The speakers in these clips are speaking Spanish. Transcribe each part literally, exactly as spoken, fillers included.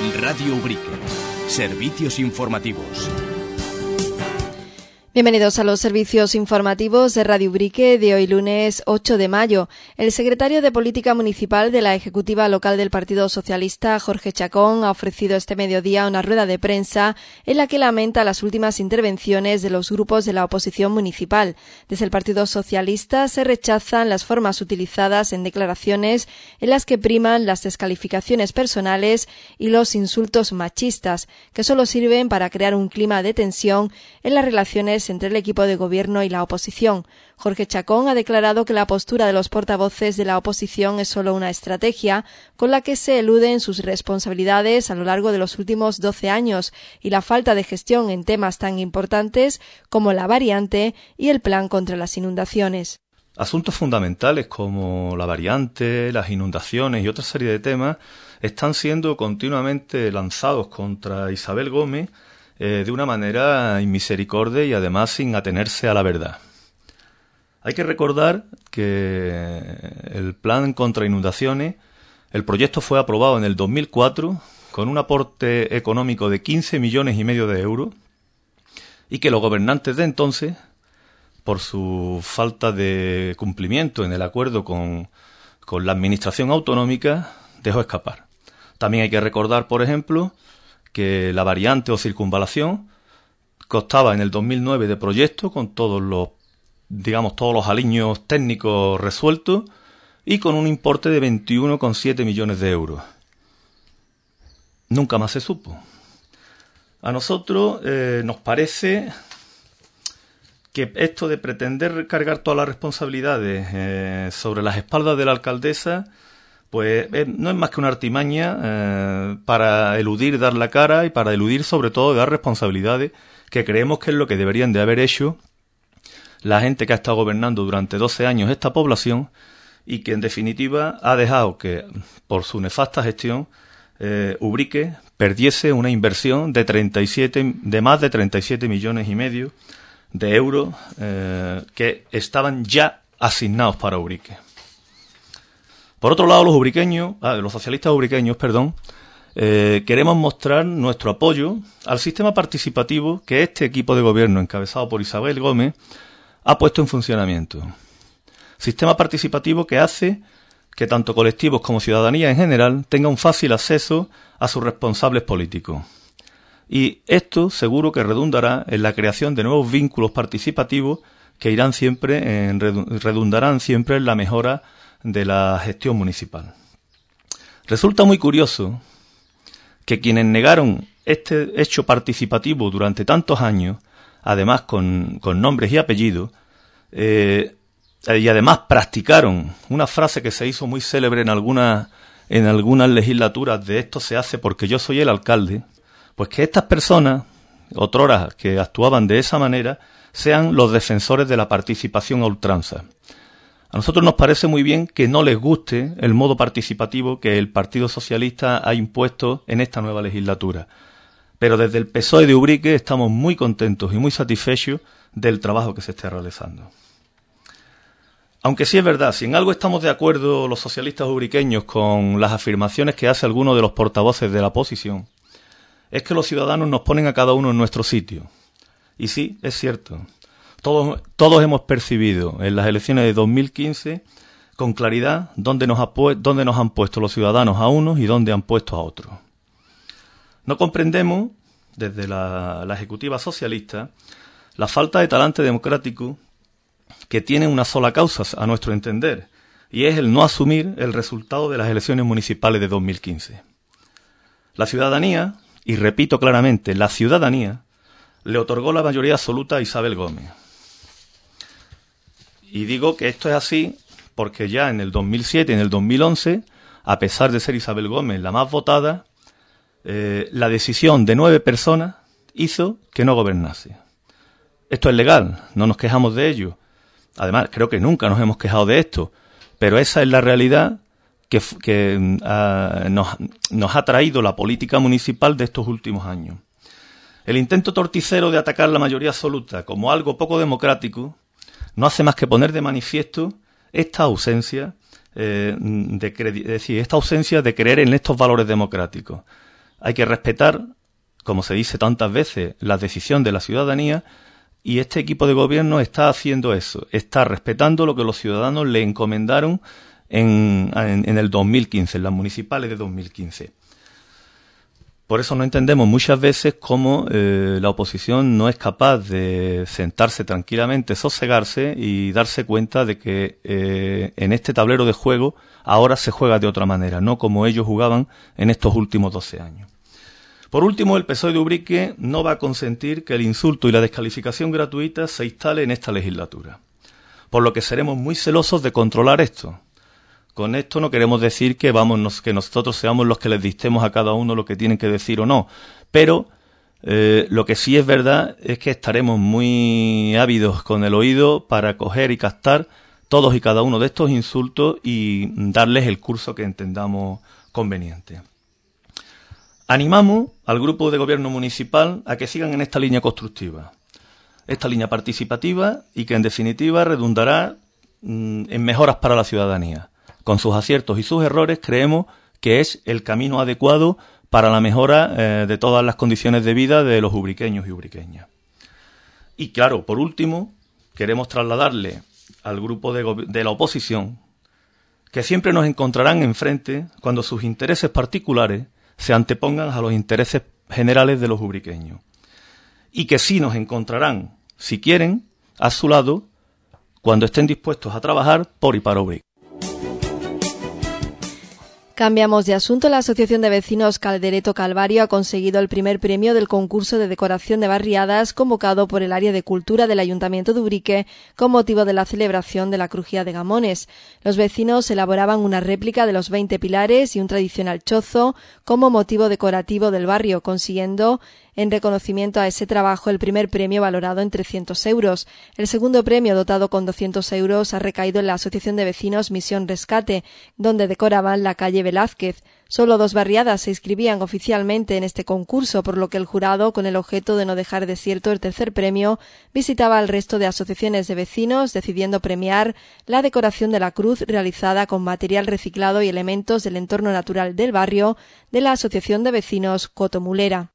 Radio Ubrique. Servicios informativos. Bienvenidos a los servicios informativos de Radio Ubrique de hoy lunes ocho de mayo. El secretario de Política Municipal de la Ejecutiva Local del Partido Socialista, Jorge Chacón, ha ofrecido este mediodía una rueda de prensa en la que lamenta las últimas intervenciones de los grupos de la oposición municipal. Desde el Partido Socialista se rechazan las formas utilizadas en declaraciones en las que priman las descalificaciones personales y los insultos machistas, que solo sirven para crear un clima de tensión en las relaciones entre el equipo de gobierno y la oposición. Jorge Chacón ha declarado que la postura de los portavoces de la oposición es solo una estrategia con la que se eluden sus responsabilidades a lo largo de los últimos doce años y la falta de gestión en temas tan importantes como la variante y el plan contra las inundaciones. Asuntos fundamentales como la variante, las inundaciones y otra serie de temas están siendo continuamente lanzados contra Isabel Gómez Eh, de una manera inmisericordia y además sin atenerse a la verdad. Hay que recordar que el plan contra inundaciones, el proyecto fue aprobado en el dos mil cuatro con un aporte económico de quince millones y medio de euros y que los gobernantes de entonces, por su falta de cumplimiento en el acuerdo con, con la administración autonómica, dejó escapar. También hay que recordar, por ejemplo, que la variante o circunvalación costaba en el dos mil nueve de proyecto con todos los, digamos, todos los aliños técnicos resueltos y con un importe de veintiuno coma siete millones de euros. Nunca más se supo. A nosotros eh, nos parece que esto de pretender recargar todas las responsabilidades eh, sobre las espaldas de la alcaldesa pues eh, no es más que una artimaña eh, para eludir dar la cara y para eludir sobre todo dar responsabilidades que creemos que es lo que deberían de haber hecho la gente que ha estado gobernando durante doce años esta población y que en definitiva ha dejado que por su nefasta gestión eh, Ubrique perdiese una inversión de treinta y siete de más de treinta y siete millones y medio de euros eh, que estaban ya asignados para Ubrique. Por otro lado, los ubriqueños, ah, los socialistas ubriqueños, perdón, eh, queremos mostrar nuestro apoyo al sistema participativo que este equipo de gobierno, encabezado por Isabel Gómez, ha puesto en funcionamiento. Sistema participativo que hace que tanto colectivos como ciudadanía en general tengan un fácil acceso a sus responsables políticos. Y esto seguro que redundará en la creación de nuevos vínculos participativos que irán siempre en, redundarán siempre en la mejora de la gestión municipal. Resulta muy curioso que quienes negaron este hecho participativo durante tantos años, además con, con nombres y apellidos, eh, y además practicaron una frase que se hizo muy célebre en algunas, en algunas legislaturas de esto se hace porque yo soy el alcalde, pues que estas personas, otrora que actuaban de esa manera, sean los defensores de la participación a ultranza. A nosotros nos parece muy bien que no les guste el modo participativo que el Partido Socialista ha impuesto en esta nueva legislatura. Pero desde el P S O E de Ubrique estamos muy contentos y muy satisfechos del trabajo que se está realizando. Aunque sí es verdad, si en algo estamos de acuerdo los socialistas ubriqueños con las afirmaciones que hace alguno de los portavoces de la oposición, es que los ciudadanos nos ponen a cada uno en nuestro sitio. Y sí, es cierto. Todos, todos hemos percibido en las elecciones de dos mil quince con claridad dónde nos, ha pu- dónde nos han puesto los ciudadanos a unos y dónde han puesto a otros. No comprendemos, desde la, la Ejecutiva Socialista, la falta de talante democrático que tiene una sola causa, a nuestro entender, y es el no asumir el resultado de las elecciones municipales de dos mil quince. La ciudadanía, y repito claramente, la ciudadanía, le otorgó la mayoría absoluta a Isabel Gómez. Y digo que esto es así porque ya en el dos mil siete y en el dos mil once, a pesar de ser Isabel Gómez la más votada, eh, la decisión de nueve personas hizo que no gobernase. Esto es legal, no nos quejamos de ello. Además, creo que nunca nos hemos quejado de esto, pero esa es la realidad que, que uh, nos, nos ha traído la política municipal de estos últimos años. El intento torticero de atacar la mayoría absoluta como algo poco democrático no hace más que poner de manifiesto esta ausencia, eh, de cre- es decir, esta ausencia de creer en estos valores democráticos. Hay que respetar, como se dice tantas veces, la decisión de la ciudadanía, y este equipo de gobierno está haciendo eso, está respetando lo que los ciudadanos le encomendaron en, en, en el dos mil quince, en las municipales de dos mil quince. Por eso no entendemos muchas veces cómo eh, la oposición no es capaz de sentarse tranquilamente, sosegarse y darse cuenta de que eh, en este tablero de juego ahora se juega de otra manera, no como ellos jugaban en estos últimos doce años. Por último, el P S O E de Ubrique no va a consentir que el insulto y la descalificación gratuita se instale en esta legislatura, por lo que seremos muy celosos de controlar esto. Con esto no queremos decir que vamos, que nosotros seamos los que les dictemos a cada uno lo que tienen que decir o no, pero eh, lo que sí es verdad es que estaremos muy ávidos con el oído para coger y captar todos y cada uno de estos insultos y darles el curso que entendamos conveniente. Animamos al grupo de gobierno municipal a que sigan en esta línea constructiva, esta línea participativa, y que en definitiva redundará mm, en mejoras para la ciudadanía. Con sus aciertos y sus errores, creemos que es el camino adecuado para la mejora eh, de todas las condiciones de vida de los ubriqueños y ubriqueñas. Y claro, por último, queremos trasladarle al grupo de, de la oposición que siempre nos encontrarán enfrente cuando sus intereses particulares se antepongan a los intereses generales de los ubriqueños. Y que sí nos encontrarán, si quieren, a su lado cuando estén dispuestos a trabajar por y para Ubrique. Cambiamos de asunto. La Asociación de Vecinos Caldereto Calvario ha conseguido el primer premio del concurso de decoración de barriadas convocado por el Área de Cultura del Ayuntamiento de Ubrique con motivo de la celebración de la Crujía de Gamones. Los vecinos elaboraban una réplica de los veinte pilares y un tradicional chozo como motivo decorativo del barrio, consiguiendo en reconocimiento a ese trabajo el primer premio valorado en trescientos euros. El segundo premio, dotado con doscientos euros, ha recaído en la Asociación de Vecinos Misión Rescate, donde decoraban la calle Velázquez. Solo dos barriadas se inscribían oficialmente en este concurso, por lo que el jurado, con el objeto de no dejar desierto el tercer premio, visitaba al resto de asociaciones de vecinos, decidiendo premiar la decoración de la cruz realizada con material reciclado y elementos del entorno natural del barrio de la Asociación de Vecinos Cotomulera.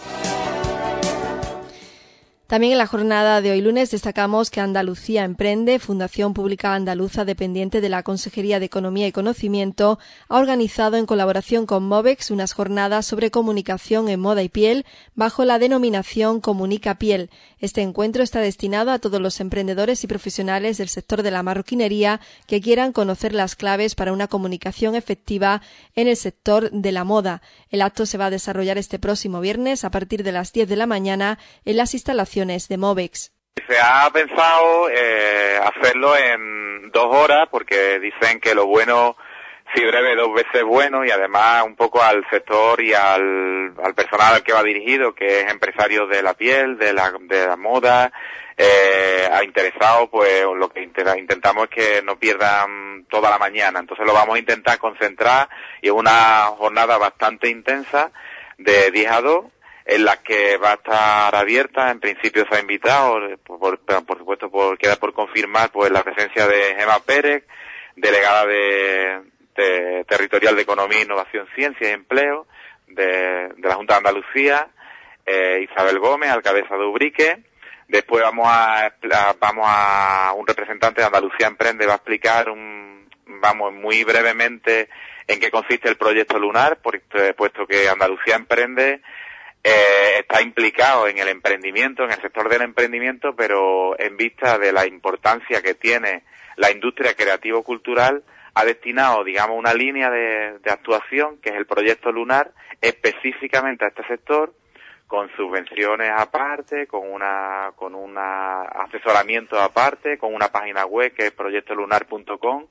También en la jornada de hoy lunes destacamos que Andalucía Emprende, Fundación Pública Andaluza dependiente de la Consejería de Economía y Conocimiento, ha organizado en colaboración con Movex unas jornadas sobre comunicación en moda y piel bajo la denominación Comunica Piel. Este encuentro está destinado a todos los emprendedores y profesionales del sector de la marroquinería que quieran conocer las claves para una comunicación efectiva en el sector de la moda. El acto se va a desarrollar este próximo viernes a partir de las diez de la mañana en las instalaciones de Movex. Se ha pensado eh, hacerlo en dos horas porque dicen que lo bueno, si breve, dos veces bueno, y además un poco al sector y al, al personal al que va dirigido, que es empresarios de la piel, de la, de la moda, eh, ha interesado, pues lo que intentamos es que no pierdan toda la mañana. Entonces lo vamos a intentar concentrar, y es una jornada bastante intensa de diez a dos, en la que va a estar abierta. En principio se ha invitado, por, por, por supuesto, por, queda por confirmar pues la presencia de Gemma Pérez, delegada de, de Territorial de Economía, Innovación, Ciencia y Empleo de, de la Junta de Andalucía, eh, Isabel Gómez, alcaldesa de Ubrique. Después vamos a, vamos a, un representante de Andalucía Emprende va a explicar un, vamos, muy brevemente en qué consiste el proyecto Lunar, puesto que Andalucía Emprende Eh, está implicado en el emprendimiento, en el sector del emprendimiento, pero en vista de la importancia que tiene la industria creativo-cultural, ha destinado, digamos, una línea de, de actuación, que es el proyecto Lunar, específicamente a este sector, con subvenciones aparte, con una, con una asesoramiento aparte, con una página web que es proyecto lunar punto com.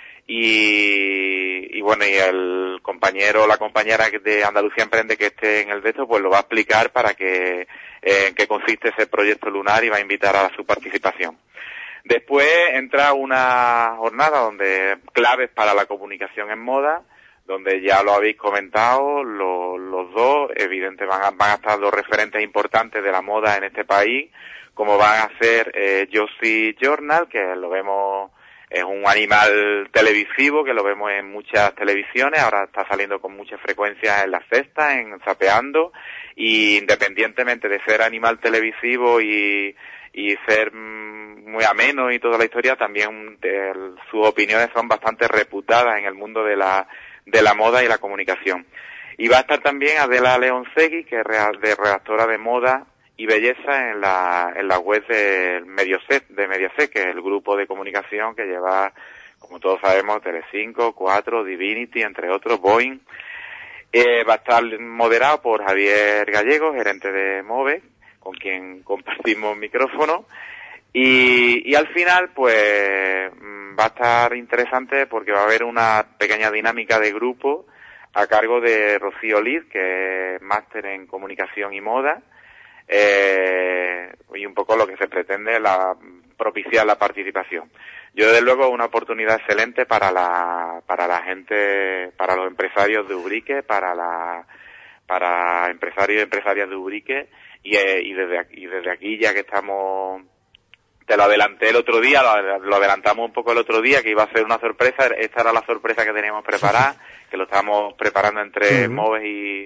Y, y bueno, y el compañero o la compañera de Andalucía Emprende que esté en el de esto, pues lo va a explicar para que, eh, en qué consiste ese proyecto Lunar, y va a invitar a su participación. Después entra una jornada donde claves para la comunicación en moda, donde ya lo habéis comentado, lo, los dos, evidente, van a, van a estar dos referentes importantes de la moda en este país, como van a ser eh, Josie Journal, que lo vemos Es un animal televisivo que lo vemos en muchas televisiones, ahora está saliendo con mucha frecuencia en La Sexta, en Zapeando, y independientemente de ser animal televisivo y, y ser muy ameno y toda la historia, también el, sus opiniones son bastante reputadas en el mundo de la, de la moda y la comunicación. Y va a estar también Adela Leonsegui, que es de redactora de moda y belleza en la en la web de Mediaset, de Mediaset, que es el grupo de comunicación que lleva, como todos sabemos, Telecinco, Cuatro, Divinity, entre otros, Boeing. Eh, va a estar moderado por Javier Gallego, gerente de Move, con quien compartimos micrófono. Y, y al final, pues, va a estar interesante porque va a haber una pequeña dinámica de grupo a cargo de Rocío Liz, que es máster en comunicación y moda, eh, y un poco lo que se pretende la propiciar la participación. Yo, desde luego, una oportunidad excelente para la para la gente, para los empresarios de Ubrique, para la para empresarios y empresarias de Ubrique, y, eh, y desde aquí, y desde aquí ya que estamos, te lo adelanté el otro día, lo, lo adelantamos un poco el otro día, que iba a ser una sorpresa. Esta era la sorpresa que teníamos preparada, que lo estábamos preparando entre uh-huh. Moves y,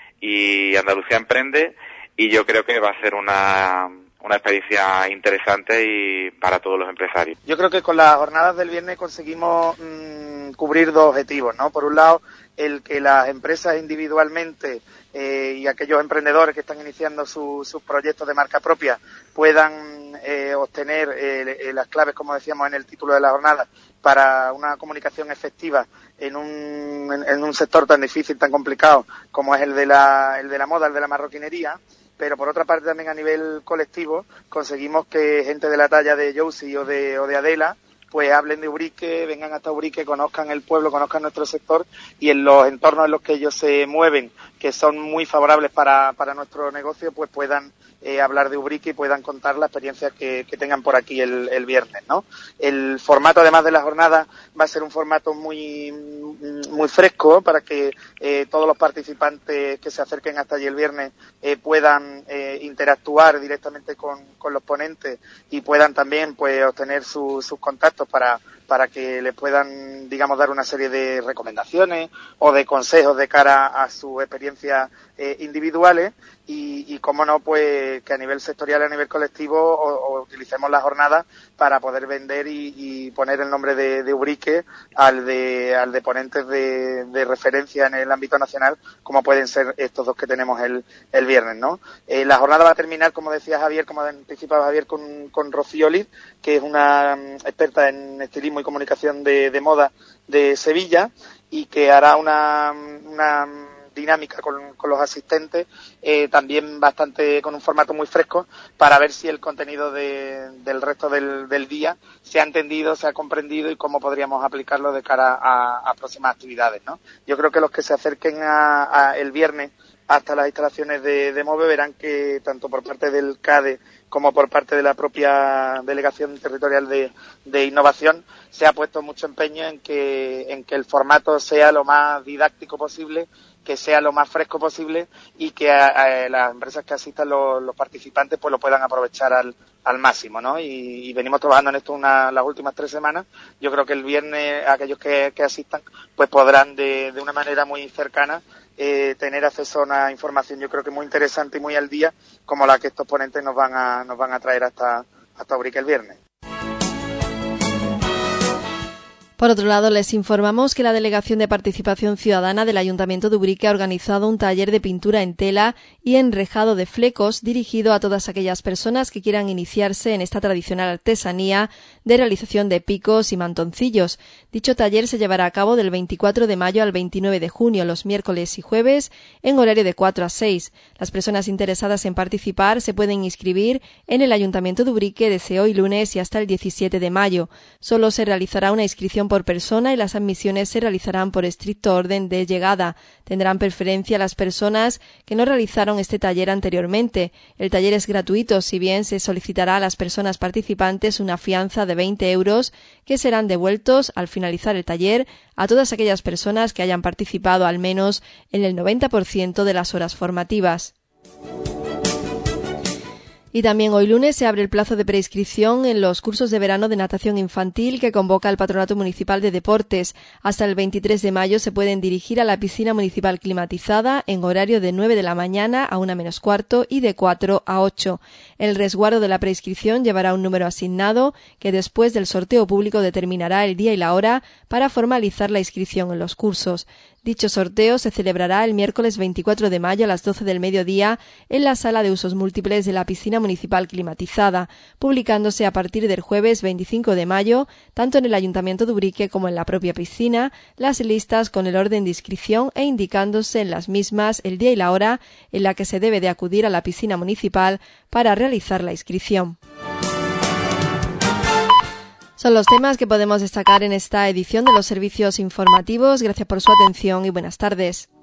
y Andalucía Emprende, y yo creo que va a ser una, una experiencia interesante y para todos los empresarios. Yo creo que con las jornadas del viernes conseguimos mmm, cubrir dos objetivos, ¿no? Por un lado, el que las empresas individualmente eh, y aquellos emprendedores que están iniciando su, sus proyectos de marca propia puedan eh, obtener eh, las claves, como decíamos en el título de la jornada, para una comunicación efectiva en un, en, en un sector tan difícil, tan complicado como es el de la, el de la moda, el de la marroquinería. Pero por otra parte también a nivel colectivo conseguimos que gente de la talla de Josie o de, o de Adela pues hablen de Ubrique, vengan hasta Ubrique, conozcan el pueblo, conozcan nuestro sector, y en los entornos en los que ellos se mueven, que son muy favorables para, para nuestro negocio, pues puedan eh, hablar de Ubrique y puedan contar la experiencia que, que tengan por aquí el, el viernes, ¿no? El formato, además de la jornada, va a ser un formato muy muy fresco para que eh, todos los participantes que se acerquen hasta allí el viernes eh, puedan eh, interactuar directamente con, con los ponentes y puedan también pues obtener su, sus contactos para para que les puedan, digamos, dar una serie de recomendaciones o de consejos de cara a sus experiencias eh, individuales y, y, cómo no, pues que a nivel sectorial y a nivel colectivo o, o utilicemos la jornada para poder vender y, y poner el nombre de, de Ubrique al de, al de ponentes de, de referencia en el ámbito nacional, como pueden ser estos dos que tenemos el, el viernes, ¿no? Eh, la jornada va a terminar, como decía Javier, como anticipaba Javier, con, con Rocío Liz, que es una um, experta en estilismo y comunicación de, de moda de Sevilla, y que hará una, una dinámica con, con los asistentes, eh, también bastante con un formato muy fresco, para ver si el contenido de, del resto del, del día se ha entendido, se ha comprendido y cómo podríamos aplicarlo de cara a, a próximas actividades, ¿no? Yo creo que los que se acerquen a, a el viernes hasta las instalaciones de, de Move verán que tanto por parte del CADE como por parte de la propia Delegación Territorial de, de Innovación se ha puesto mucho empeño en que, en que el formato sea lo más didáctico posible, que sea lo más fresco posible y que a, a las empresas que asistan, los, los participantes, pues lo puedan aprovechar al, al máximo, ¿no? Y, y venimos trabajando en esto una, las últimas tres semanas. Yo creo que el viernes aquellos que, que asistan pues podrán de, de una manera muy cercana eh, tener acceso a una información, yo creo que muy interesante y muy al día, como la que estos ponentes nos van a, nos van a traer hasta, hasta Ubrique el viernes. Por otro lado, les informamos que la Delegación de Participación Ciudadana del Ayuntamiento de Ubrique ha organizado un taller de pintura en tela y enrejado de flecos dirigido a todas aquellas personas que quieran iniciarse en esta tradicional artesanía de realización de picos y mantoncillos. Dicho taller se llevará a cabo del veinticuatro de mayo al veintinueve de junio, los miércoles y jueves, en horario de cuatro a seis. Las personas interesadas en participar se pueden inscribir en el Ayuntamiento de Ubrique desde hoy lunes y hasta el diecisiete de mayo. Solo se realizará una inscripción por persona y las admisiones se realizarán por estricto orden de llegada. Tendrán preferencia las personas que no realizaron este taller anteriormente. El taller es gratuito, si bien se solicitará a las personas participantes una fianza de veinte euros que serán devueltos al finalizar el taller a todas aquellas personas que hayan participado al menos en el noventa por ciento de las horas formativas. Y también hoy lunes se abre el plazo de preinscripción en los cursos de verano de natación infantil que convoca el Patronato Municipal de Deportes. Hasta el veintitrés de mayo se pueden dirigir a la piscina municipal climatizada en horario de nueve de la mañana a una menos cuarto y de cuatro a ocho. El resguardo de la preinscripción llevará un número asignado que después del sorteo público determinará el día y la hora para formalizar la inscripción en los cursos. Dicho sorteo se celebrará el miércoles veinticuatro de mayo a las doce del mediodía en la sala de usos múltiples de la piscina municipal climatizada, publicándose a partir del jueves veinticinco de mayo, tanto en el Ayuntamiento de Ubrique como en la propia piscina, las listas con el orden de inscripción e indicándose en las mismas el día y la hora en la que se debe de acudir a la piscina municipal para realizar la inscripción. Son los temas que podemos destacar en esta edición de los servicios informativos. Gracias por su atención y buenas tardes.